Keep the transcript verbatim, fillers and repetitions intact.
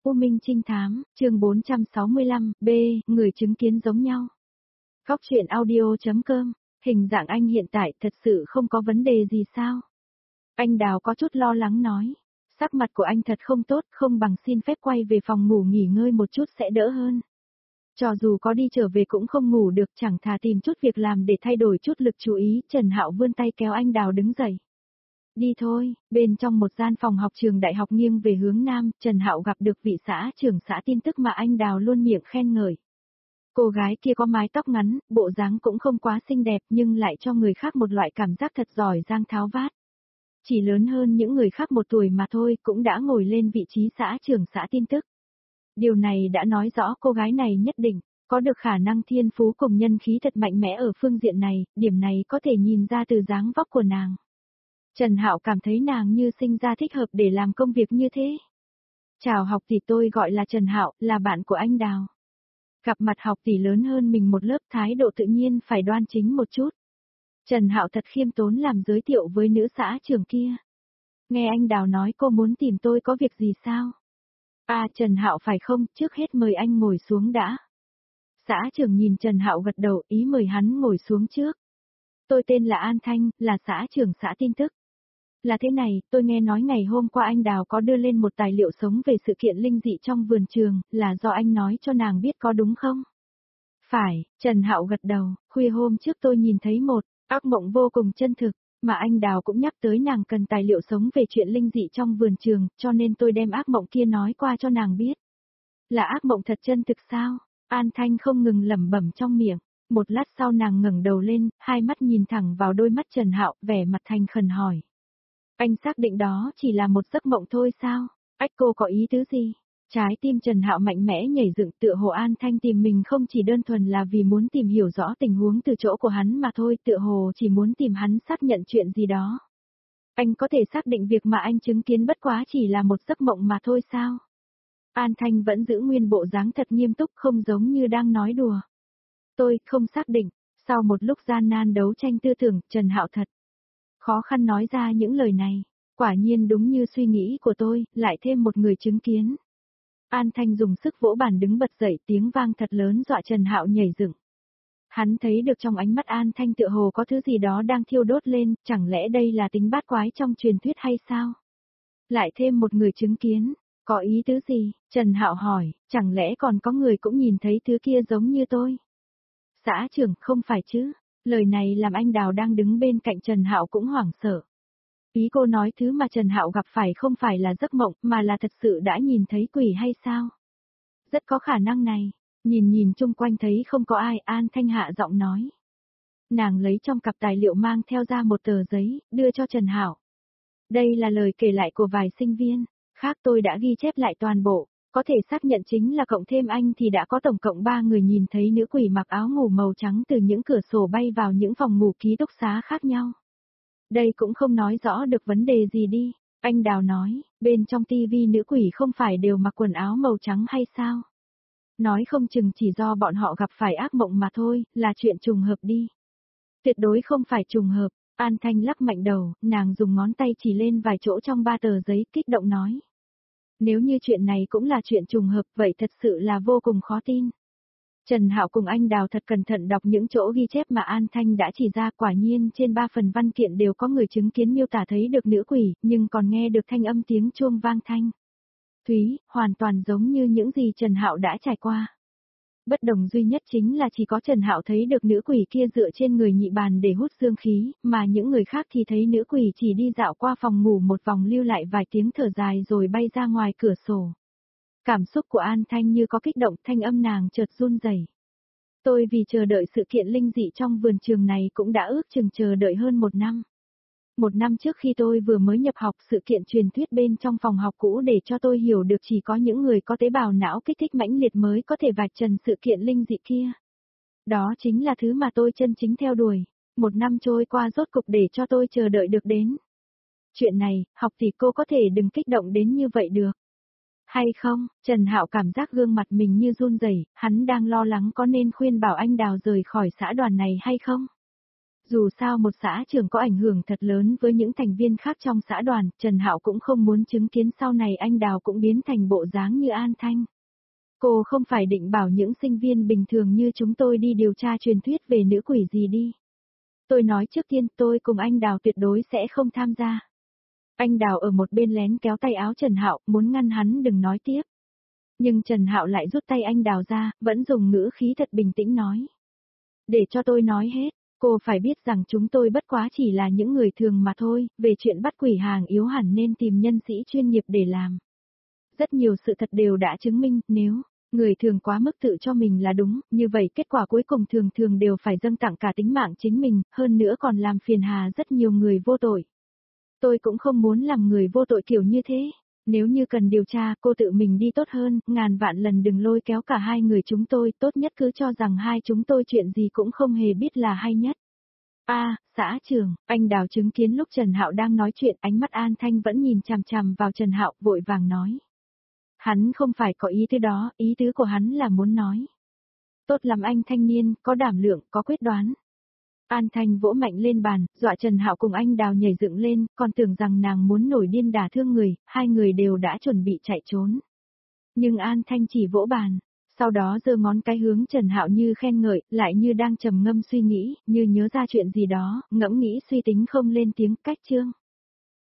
U Minh Trinh Thám, chương bốn trăm sáu mươi lăm, B, người chứng kiến giống nhau. Góc truyện audio.com, hình dạng anh hiện tại thật sự không có vấn đề gì sao? Anh Đào có chút lo lắng nói. Sắc mặt của anh thật không tốt, không bằng xin phép quay về phòng ngủ nghỉ ngơi một chút sẽ đỡ hơn. Cho dù có đi trở về cũng không ngủ được, chẳng thà tìm chút việc làm để thay đổi chút lực chú ý. Trần Hạo vươn tay kéo anh Đào đứng dậy. Đi thôi. Bên trong một gian phòng học trường đại học nghiêng về hướng nam, Trần Hạo gặp được vị xã trưởng xã tin tức mà anh Đào luôn miệng khen ngợi. Cô gái kia có mái tóc ngắn, bộ dáng cũng không quá xinh đẹp nhưng lại cho người khác một loại cảm giác thật giỏi giang tháo vát. Chỉ lớn hơn những người khác một tuổi mà thôi cũng đã ngồi lên vị trí xã trưởng xã tin tức. Điều này đã nói rõ cô gái này nhất định có được khả năng thiên phú cùng nhân khí thật mạnh mẽ ở phương diện này, điểm này có thể nhìn ra từ dáng vóc của nàng. Trần Hạo cảm thấy nàng như sinh ra thích hợp để làm công việc như thế. Chào học tỷ, tôi gọi là Trần Hạo, là bạn của anh Đào. Gặp mặt học tỷ lớn hơn mình một lớp, thái độ tự nhiên phải đoan chính một chút. Trần Hạo thật khiêm tốn làm giới thiệu với nữ xã trưởng kia. Nghe anh Đào nói cô muốn tìm tôi có việc gì sao? À, Trần Hạo phải không, trước hết mời anh ngồi xuống đã. Xã trưởng nhìn Trần Hạo gật đầu, ý mời hắn ngồi xuống trước. Tôi tên là An Thanh, là xã trưởng xã tin tức. Là thế này, tôi nghe nói ngày hôm qua anh Đào có đưa lên một tài liệu sống về sự kiện linh dị trong vườn trường, là do anh nói cho nàng biết có đúng không? Phải, Trần Hạo gật đầu, khuya hôm trước tôi nhìn thấy một ác mộng vô cùng chân thực, mà anh Đào cũng nhắc tới nàng cần tài liệu sống về chuyện linh dị trong vườn trường, cho nên tôi đem ác mộng kia nói qua cho nàng biết. Là ác mộng thật chân thực sao? An Thanh không ngừng lẩm bẩm trong miệng. Một lát sau nàng ngẩng đầu lên, hai mắt nhìn thẳng vào đôi mắt Trần Hạo, vẻ mặt thành khẩn hỏi. Anh xác định đó chỉ là một giấc mộng thôi sao? Ách, cô có ý tứ gì? Trái tim Trần Hạo mạnh mẽ nhảy dựng, tựa hồ An Thanh tìm mình không chỉ đơn thuần là vì muốn tìm hiểu rõ tình huống từ chỗ của hắn mà thôi, tựa hồ chỉ muốn tìm hắn xác nhận chuyện gì đó. Anh có thể xác định việc mà anh chứng kiến bất quá chỉ là một giấc mộng mà thôi sao? An Thanh vẫn giữ nguyên bộ dáng thật nghiêm túc, không giống như đang nói đùa. Tôi không xác định. Sau một lúc gian nan đấu tranh tư tưởng, Trần Hạo thật khó khăn nói ra những lời này. Quả nhiên đúng như suy nghĩ của tôi, lại thêm một người chứng kiến. An Thanh dùng sức vỗ bàn đứng bật dậy, tiếng vang thật lớn dọa Trần Hạo nhảy dựng. Hắn thấy được trong ánh mắt An Thanh tựa hồ có thứ gì đó đang thiêu đốt lên, chẳng lẽ đây là tính bát quái trong truyền thuyết hay sao? Lại thêm một người chứng kiến, có ý tứ gì? Trần Hạo hỏi, chẳng lẽ còn có người cũng nhìn thấy thứ kia giống như tôi? Xã trưởng, không phải chứ? Lời này làm anh Đào đang đứng bên cạnh Trần Hạo cũng hoảng sợ. Ý cô nói thứ mà Trần Hạo gặp phải không phải là giấc mộng mà là thật sự đã nhìn thấy quỷ hay sao? Rất có khả năng này. Nhìn nhìn chung quanh thấy không có ai, An Thanh hạ giọng nói. Nàng lấy trong cặp tài liệu mang theo ra một tờ giấy, đưa cho Trần Hạo. Đây là lời kể lại của vài sinh viên, khác tôi đã ghi chép lại toàn bộ, có thể xác nhận chính là cộng thêm anh thì đã có tổng cộng ba người nhìn thấy nữ quỷ mặc áo ngủ màu trắng từ những cửa sổ bay vào những phòng ngủ ký túc xá khác nhau. Đây cũng không nói rõ được vấn đề gì đi, anh Đào nói, bên trong tivi nữ quỷ không phải đều mặc quần áo màu trắng hay sao? Nói không chừng chỉ do bọn họ gặp phải ác mộng mà thôi, là chuyện trùng hợp đi. Tuyệt đối không phải trùng hợp, An Thanh lắc mạnh đầu, nàng dùng ngón tay chỉ lên vài chỗ trong ba tờ giấy kích động nói. Nếu như chuyện này cũng là chuyện trùng hợp vậy thật sự là vô cùng khó tin. Trần Hạo cùng anh Đào thật cẩn thận đọc những chỗ ghi chép mà An Thanh đã chỉ ra, quả nhiên trên ba phần văn kiện đều có người chứng kiến miêu tả thấy được nữ quỷ, nhưng còn nghe được thanh âm tiếng chuông vang thanh thúy, hoàn toàn giống như những gì Trần Hạo đã trải qua. Bất đồng duy nhất chính là chỉ có Trần Hạo thấy được nữ quỷ kia dựa trên người nhị bàn để hút dương khí, mà những người khác thì thấy nữ quỷ chỉ đi dạo qua phòng ngủ một vòng lưu lại vài tiếng thở dài rồi bay ra ngoài cửa sổ. Cảm xúc của An Thanh như có kích động, thanh âm nàng chợt run rẩy. Tôi vì chờ đợi sự kiện linh dị trong vườn trường này cũng đã ước chừng chờ đợi hơn một năm. Một năm trước khi tôi vừa mới nhập học, sự kiện truyền thuyết bên trong phòng học cũ để cho tôi hiểu được chỉ có những người có tế bào não kích thích mãnh liệt mới có thể vạch trần sự kiện linh dị kia. Đó chính là thứ mà tôi chân chính theo đuổi. Một năm trôi qua rốt cục để cho tôi chờ đợi được đến. Chuyện này, học thì cô có thể đừng kích động đến như vậy được. Hay không? Trần Hạo cảm giác gương mặt mình như run rẩy, hắn đang lo lắng có nên khuyên bảo anh Đào rời khỏi xã đoàn này hay không? Dù sao một xã trưởng có ảnh hưởng thật lớn với những thành viên khác trong xã đoàn, Trần Hạo cũng không muốn chứng kiến sau này anh Đào cũng biến thành bộ dáng như An Thanh. Cô không phải định bảo những sinh viên bình thường như chúng tôi đi điều tra truyền thuyết về nữ quỷ gì đi. Tôi nói trước tiên tôi cùng anh Đào tuyệt đối sẽ không tham gia. Anh Đào ở một bên lén kéo tay áo Trần Hạo, muốn ngăn hắn đừng nói tiếp. Nhưng Trần Hạo lại rút tay anh Đào ra, vẫn dùng ngữ khí thật bình tĩnh nói. Để cho tôi nói hết, cô phải biết rằng chúng tôi bất quá chỉ là những người thường mà thôi, về chuyện bắt quỷ hàng yếu hẳn nên tìm nhân sĩ chuyên nghiệp để làm. Rất nhiều sự thật đều đã chứng minh, nếu người thường quá mức tự cho mình là đúng, như vậy kết quả cuối cùng thường thường đều phải dâng tặng cả tính mạng chính mình, hơn nữa còn làm phiền hà rất nhiều người vô tội. Tôi cũng không muốn làm người vô tội kiểu như thế. Nếu như cần điều tra, cô tự mình đi tốt hơn, ngàn vạn lần đừng lôi kéo cả hai người chúng tôi, tốt nhất cứ cho rằng hai chúng tôi chuyện gì cũng không hề biết là hay nhất. A, à, xã trưởng, anh Đào chứng kiến lúc Trần Hạo đang nói chuyện, ánh mắt An Thanh vẫn nhìn chằm chằm vào Trần Hạo, vội vàng nói. Hắn không phải có ý tứ đó, ý tứ của hắn là muốn nói. Tốt lắm anh thanh niên, có đảm lượng, có quyết đoán. An Thanh vỗ mạnh lên bàn, dọa Trần Hạo cùng anh Đào nhảy dựng lên, còn tưởng rằng nàng muốn nổi điên đả thương người, hai người đều đã chuẩn bị chạy trốn. Nhưng An Thanh chỉ vỗ bàn, sau đó giơ ngón cái hướng Trần Hạo như khen ngợi, lại như đang trầm ngâm suy nghĩ, như nhớ ra chuyện gì đó, ngẫm nghĩ suy tính không lên tiếng, cách chương.